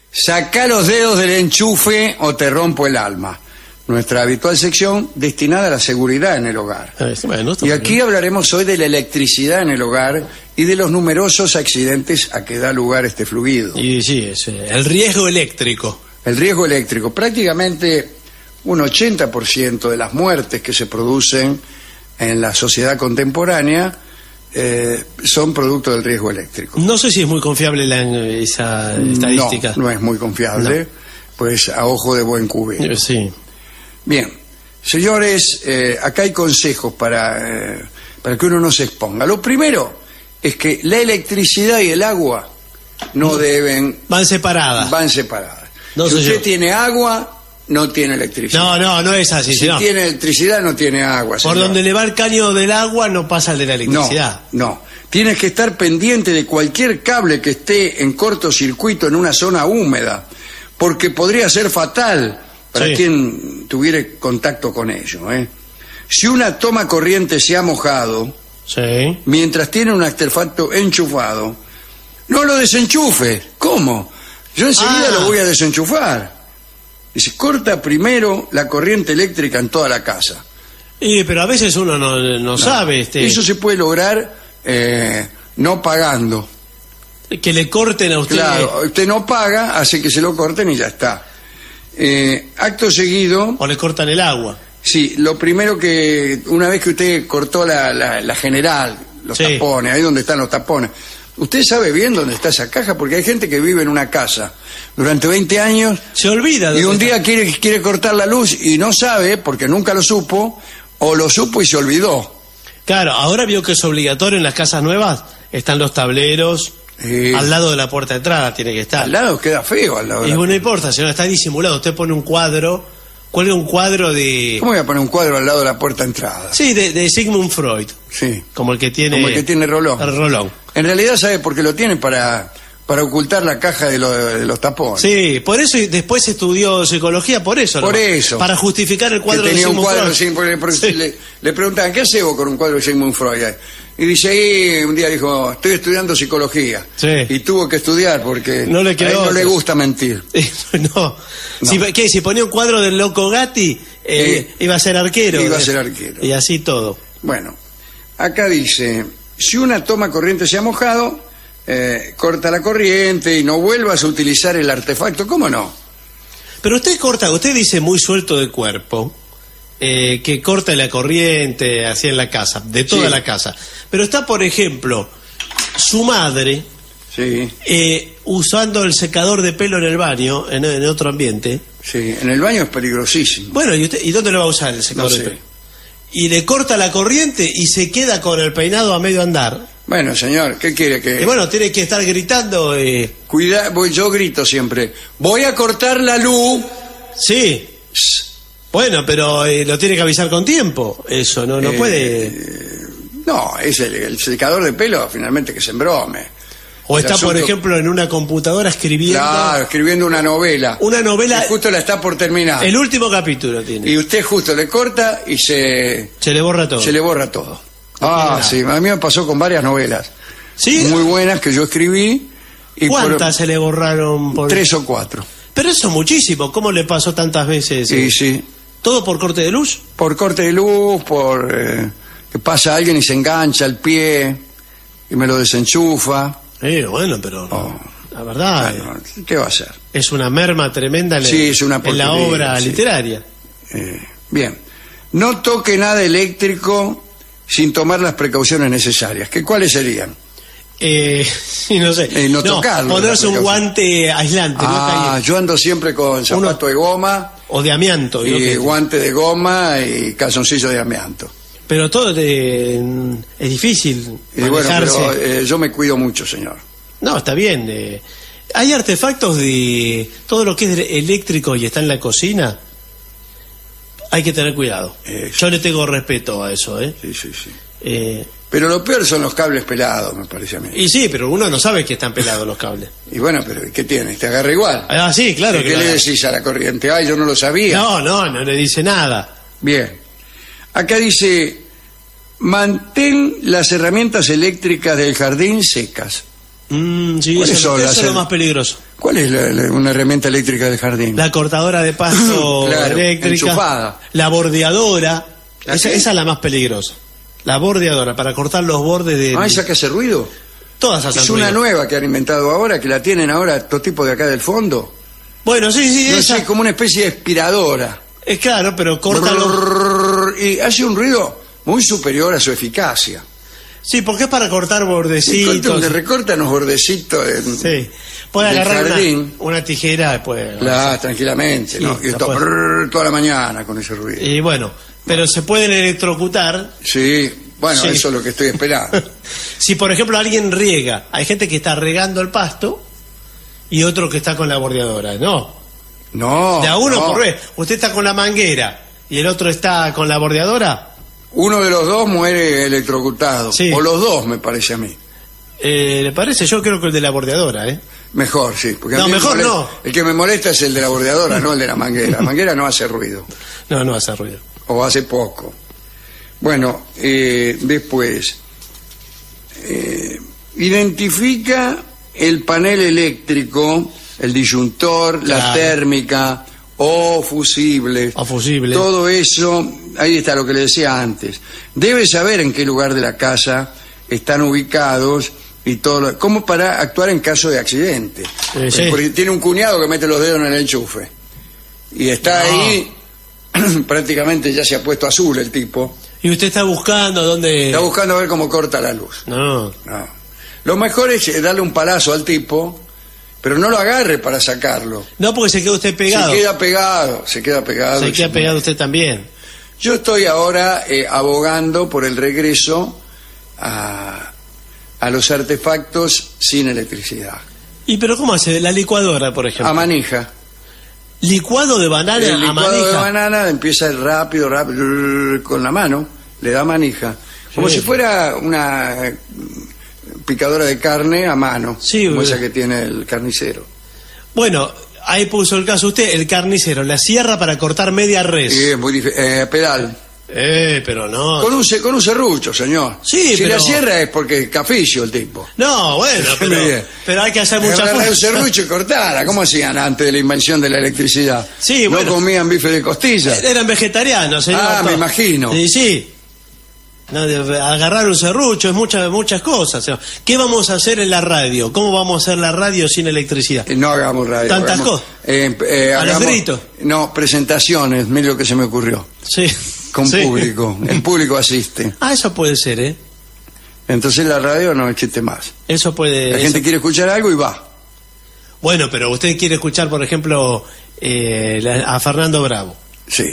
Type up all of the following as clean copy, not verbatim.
Sacá los dedos del enchufe o te rompo el alma. Nuestra habitual sección destinada a la seguridad en el hogar. Bueno, y aquí hablaremos hoy de la electricidad en el hogar y de los numerosos accidentes a que da lugar este fluido. Y sí, es el riesgo eléctrico. El riesgo eléctrico. Prácticamente un 80% de las muertes que se producen en la sociedad contemporánea son producto del riesgo eléctrico. No sé si es muy confiable esa estadística. No es muy confiable, pues a ojo de buen cubero. Sí. Bien, señores, acá hay consejos para que uno no se exponga. Lo primero es que la electricidad y el agua no deben... Van separadas. Si usted tiene agua, no tiene electricidad. No es así. Si tiene electricidad, no tiene agua. Por donde le va el caño del agua, no pasa el de la electricidad. No. Tienes que estar pendiente de cualquier cable que esté en cortocircuito en una zona húmeda, porque podría ser fatal para quien tuviera contacto con ello. Si una toma corriente se ha mojado, mientras tiene un artefacto enchufado, no lo desenchufe. ¿Cómo? Yo enseguida lo voy a desenchufar. Dice, corta primero la corriente eléctrica en toda la casa. Pero a veces uno no sabe. Eso se puede lograr no pagando. Que le corten a usted. Claro, usted no paga, hace que se lo corten y ya está. Acto seguido... O le cortan el agua. Sí, lo primero que... Una vez que usted cortó la general, los tapones, ahí donde están los tapones... Usted sabe bien dónde está esa caja, porque hay gente que vive en una casa durante 20 años... Se olvida. Y un día quiere cortar la luz y no sabe, porque nunca lo supo, o lo supo y se olvidó. Claro, ahora vio que es obligatorio en las casas nuevas, están los tableros... Al lado de la puerta de entrada tiene que estar. Al lado queda feo, al lado. Y bueno, no importa, si no está disimulado. Usted pone un cuadro, cuelga un cuadro de... ¿Cómo voy a poner un cuadro al lado de la puerta de entrada? Sí, de Sigmund Freud. Sí. Como el que tiene Rolón. El Rolón. En realidad, ¿sabe por qué lo tiene? Para ocultar la caja de los tapones. Sí, por eso, y después estudió psicología, por eso. Por eso. Para justificar el cuadro que tenía de Sigmund un cuadro, Freud. Porque le preguntaban, ¿qué hace vos con un cuadro de Sigmund Freud? Y dice ahí, un día dijo, estoy estudiando psicología. Sí. Y tuvo que estudiar porque no le quedó a él no le gusta mentir. No. Si ponía un cuadro del Loco Gatti, iba a ser arquero. Iba a ser arquero. Y así todo. Bueno, acá dice, si una toma corriente se ha mojado, corta la corriente y no vuelvas a utilizar el artefacto. ¿Cómo no? Pero usted dice muy suelto de cuerpo, que corta la corriente así en la casa, de toda la casa. Pero está, por ejemplo, su madre usando el secador de pelo en el baño, en otro ambiente. Sí, en el baño es peligrosísimo. Bueno, ¿y dónde lo va a usar el secador de pelo? Y le corta la corriente y se queda con el peinado a medio andar. Bueno, señor, ¿qué quiere que...? Y bueno, tiene que estar gritando... yo grito siempre, voy a cortar la luz. Sí. Bueno, pero lo tiene que avisar con tiempo. Eso, no puede... No, es el secador de pelo, finalmente, que se embrome. O está, por ejemplo, en una computadora escribiendo... Claro, escribiendo una novela. Una novela... Y justo la está por terminar. El último capítulo tiene. Y usted justo le corta y se le borra todo. Se le borra todo. Sí, a mí me pasó con varias novelas. ¿Sí? Muy buenas que yo escribí. Y ¿cuántas se le borraron? 3 o 4. Pero eso es muchísimo. ¿Cómo le pasó tantas veces? Sí. ¿Todo por corte de luz? Por corte de luz, por que pasa alguien y se engancha el pie y me lo desenchufa. Bueno, pero la verdad... Bueno, ¿qué va a hacer? Es una merma tremenda en la obra literaria. Bien. No toque nada eléctrico sin tomar las precauciones necesarias. ¿Cuáles serían? No sé. No tocarlo. Ponerse un guante aislante. Yo ando siempre con zapato de goma. O de amianto. Y guante de goma y calzoncillo de amianto. Pero todo es difícil manejarse. Bueno, pero yo me cuido mucho, señor. No, está bien. Hay artefactos de todo lo que es eléctrico y está en la cocina. Hay que tener cuidado. Yo le tengo respeto a eso, Sí. Pero lo peor son los cables pelados, me parece a mí. Y sí, pero uno no sabe que están pelados los cables. Y bueno, pero ¿qué tienes? ¿Te agarra igual? Sí, claro. ¿Qué le decís a la corriente? Yo no lo sabía. No le dice nada. Bien. Acá dice, mantén las herramientas eléctricas del jardín secas. Sí, eso es lo más peligroso. ¿Cuál es una herramienta eléctrica del jardín? La cortadora de pasto claro, eléctrica. Enchufada. La bordeadora. Esa es la más peligrosa. La bordeadora, para cortar los bordes de... ¿Esa que hace ruido? Todas hacen ruido. Es una nueva que han inventado ahora, que la tienen ahora todo tipo de acá del fondo. Bueno, sí, no sé, como una especie de aspiradora. Es claro, pero corta y hace un ruido muy superior a su eficacia. Sí, porque es para cortar bordecitos. Le recortan los bordecitos. Sí. Puede agarrar una tijera después. Claro, tranquilamente. Sí, ¿no? Y esto toda la mañana con ese ruido. Y bueno, pero se pueden electrocutar. Sí, bueno, eso es lo que estoy esperando. Si, por ejemplo, alguien riega, hay gente que está regando el pasto y otro que está con la bordeadora. No. De a uno por vez. Usted está con la manguera y el otro está con la bordeadora. Uno de los dos muere electrocutado. Sí. O los dos, me parece a mí. ¿Le parece? Yo creo que el de la bordeadora, Mejor, sí. Porque no, mejor no. El que me molesta es el de la bordeadora, no el de la manguera. La manguera no hace ruido. No hace ruido. O hace poco. Bueno, después. Identifica el panel eléctrico, el disyuntor, la térmica o fusibles. Todo eso, ahí está lo que le decía antes. Debe saber en qué lugar de la casa están ubicados y todo, como para actuar en caso de accidente. Sí. Porque tiene un cuñado que mete los dedos en el enchufe y está ahí, prácticamente ya se ha puesto azul el tipo. Y usted está buscando dónde... Está buscando a ver cómo corta la luz. No. Lo mejor es darle un palazo al tipo, pero no lo agarre para sacarlo. No, porque se queda usted pegado. Se queda pegado. Se queda pegado usted también. Yo estoy ahora abogando por el regreso a los artefactos sin electricidad. ¿Y pero cómo hace? La licuadora, por ejemplo. A manija. ¿Licuado de banana a manija? El licuado de banana empieza rápido, con la mano, le da manija. Como si fuera una picadora de carne a mano, como esa que tiene el carnicero. Bueno, ahí puso el caso usted, el carnicero, la sierra para cortar media res. Sí, es muy difícil. Pedal. Pero no. Con un serrucho, señor. Sí, si la sierra es porque es caficio el tipo. No, bueno, pero hay que hacer mucha fuerza. Un serrucho y cortarla. ¿Cómo hacían antes de la invención de la electricidad? Sí, no comían bife de costilla. Eran vegetarianos, señor. Me imagino. Sí. No, agarrar un serrucho es muchas cosas. ¿Qué vamos a hacer en la radio? ¿Cómo vamos a hacer la radio sin electricidad? No hagamos radio. Tantas cosas. A los gritos. No, presentaciones, mire lo que se me ocurrió. Sí. Con público. El público asiste. Eso puede ser, Entonces la radio no existe más. Eso puede. La gente quiere escuchar algo y va. Bueno, pero usted quiere escuchar, por ejemplo, a Fernando Bravo. Sí.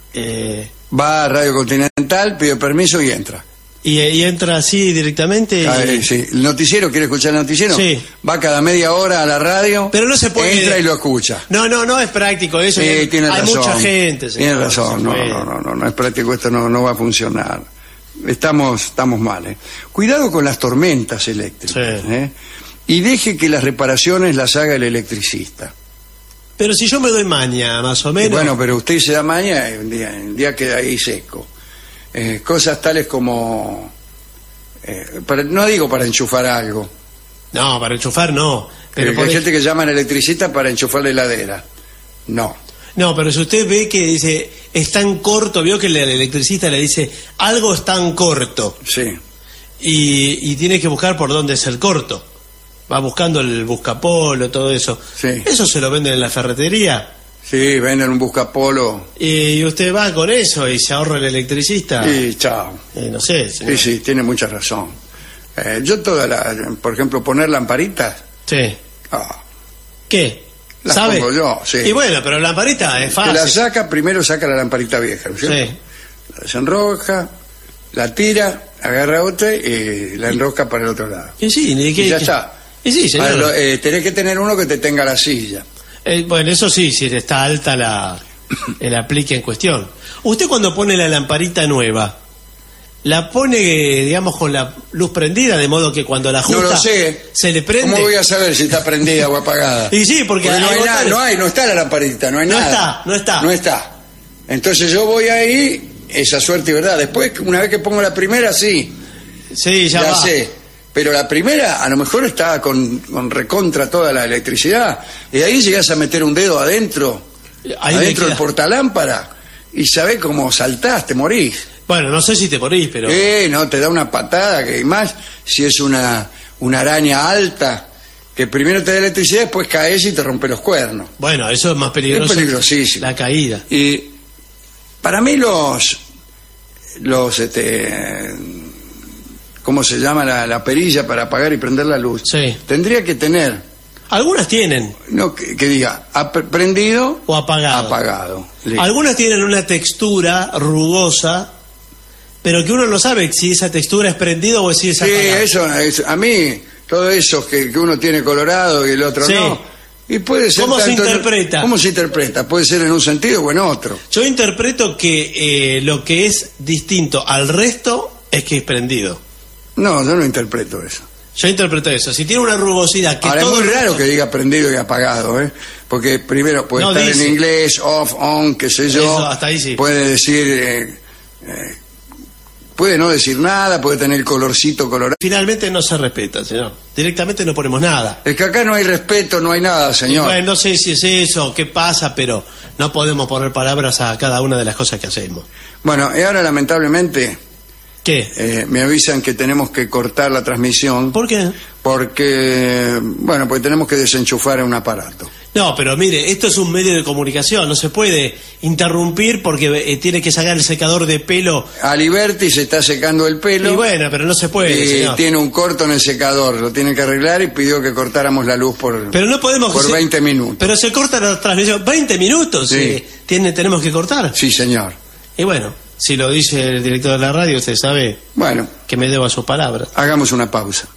Va a Radio Continental, pide permiso y entra. ¿Y entra así directamente? Sí. ¿El noticiero quiere escuchar el noticiero? Sí. Va cada media hora a la radio. Pero no se puede. Entra y lo escucha. No es práctico eso. Tiene hay razón. Mucha gente. Tiene razón. No es práctico, esto no va a funcionar. Estamos mal. Cuidado con las tormentas eléctricas. Sí. Y deje que las reparaciones las haga el electricista. Pero si yo me doy maña, más o menos. Bueno, pero usted se da maña y un día queda ahí seco. Cosas tales como... no digo para enchufar algo. No, para enchufar no. Pero hay gente que llaman electricista para enchufar la heladera. No, pero si usted ve que dice, es tan corto, vio que el electricista le dice, algo es tan corto. Sí. Y tiene que buscar por dónde es el corto. Va buscando el buscapolo, todo eso. Sí. ¿Eso se lo venden en la ferretería? Sí, venden un buscapolo. Y usted va con eso y se ahorra el electricista. Y chao. No sé. Sí, tiene mucha razón. Yo por ejemplo, poner lamparitas. Sí. ¿Qué? Las ¿sabe? Pongo yo, sí. Y bueno, pero la lamparita es fácil. Primero saca la lamparita vieja, ¿no es cierto? Sí. La desenroja, la tira, agarra otra y la enrosca para el otro lado. Y ya está. Y sí, señor. Ahora, tenés que tener uno que te tenga la silla. Bueno, eso sí, si está alta el aplique en cuestión. Usted cuando pone la lamparita nueva, ¿la pone, digamos, con la luz prendida, de modo que cuando la ajusta no lo sé. Se le prende? ¿Cómo voy a saber si está prendida o apagada? Y sí, porque no hay nada, no está la lamparita, no hay nada. No está. Entonces yo voy ahí, esa suerte, ¿verdad? Después, una vez que pongo la primera, sí. Sí, ya va. sé. Pero la primera a lo mejor estaba con recontra toda la electricidad, y ahí llegás a meter un dedo adentro del portalámpara, y sabés cómo saltás, te morís. Bueno, no sé si te morís, pero... no, te da una patada, que más si es una araña alta, que primero te da electricidad, después caes y te rompe los cuernos. Bueno, eso es más peligroso. Es peligrosísimo. La caída. Y para mí ¿cómo se llama la perilla para apagar y prender la luz? Sí. Tendría que tener... Algunas tienen. No, que diga, prendido o apagado. Apagado. Algunas tienen una textura rugosa, pero que uno no sabe si esa textura es prendido o si es apagado. Sí, eso, a mí, todo eso que uno tiene colorado y el otro no. Y puede ser ¿Cómo se interpreta? ¿Cómo se interpreta? Puede ser en un sentido o en otro. Yo interpreto que lo que es distinto al resto es que es prendido. No, yo no interpreto eso. Yo interpreto eso. Si tiene una rugosidad que ahora todo es muy raro que diga prendido y apagado, porque primero puede estar en inglés, off, on, qué sé yo. Eso, hasta ahí sí. Puede decir, puede no decir nada, puede tener colorcito colorado. Finalmente no se respeta, señor. Directamente no ponemos nada. Es que acá no hay respeto, no hay nada, señor. Bueno, no sé si es eso, qué pasa, pero no podemos poner palabras a cada una de las cosas que hacemos. Bueno, y ahora lamentablemente... ¿Qué? Me avisan que tenemos que cortar la transmisión. ¿Por qué? Porque tenemos que desenchufar un aparato. No, pero mire, esto es un medio de comunicación, no se puede interrumpir porque tiene que sacar el secador de pelo. Aliberti se está secando el pelo. Y bueno, pero no se puede, y señor. Tiene un corto en el secador, lo tiene que arreglar y pidió que cortáramos la luz por 20 minutos. Pero se corta la transmisión, 20 minutos, sí. Tenemos que cortar. Sí, señor. Y bueno, si lo dice el director de la radio, usted sabe que me debo a sus palabras. Hagamos una pausa.